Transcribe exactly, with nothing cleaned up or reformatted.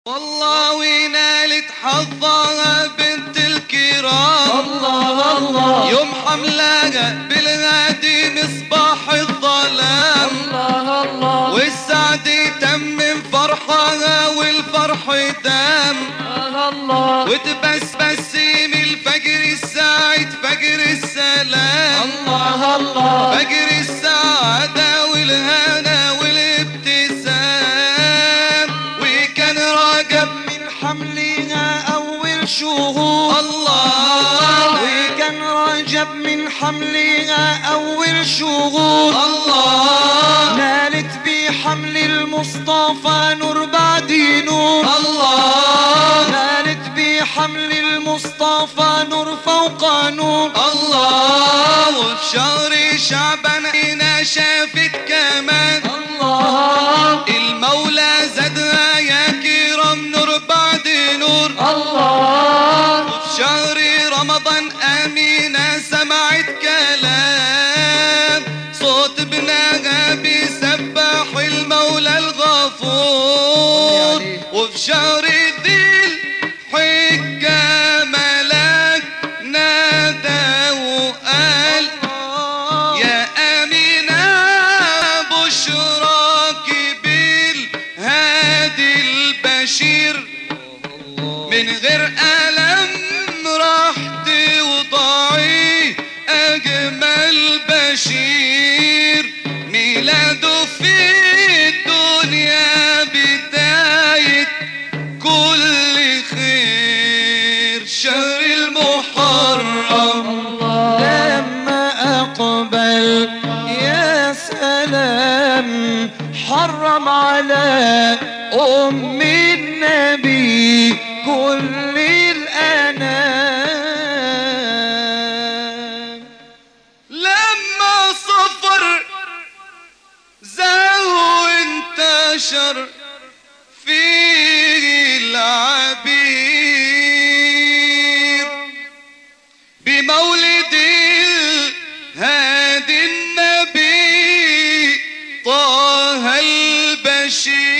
والله ونالت حظها بنت الكرام. الله الله يوم حملاها بالغادي مصباح الظلام. الله الله والسعد تمم فرحها والفرح دام. الله وتبسبسم الفجر الساعد فجر السلام. الله الله فجر السعادة والهنا والابتسام. وكان راجب من حملها أول شهور. الله وكان راجب من حملها أول شهور. الله نالت بحمل المصطفى نور بعد نور. الله نالت بحمل المصطفى نور فوق نور. الله وفي شهر شعبان هنا شافت كمان. الله المولى زادها يا كرام نور بعد نور. الله وفي شهر رمضان أمينة سمعت كلام. صوت ابنها بيسبح المولى الغفور. وفي شهر ذي الحجة ملاك نادى وقال يا أمينة بشراك بالهادي البشير. من غير ألم راح توضعي أجمل بشير. ميلاده في الدنيا بداية كل خير. شهر المحرم لما أقبل يا سلام حرم على أم النبي كل الأنام. لما صفر زاهو انتشر فيه العبير. بمولد الهادي النبي طه البشير.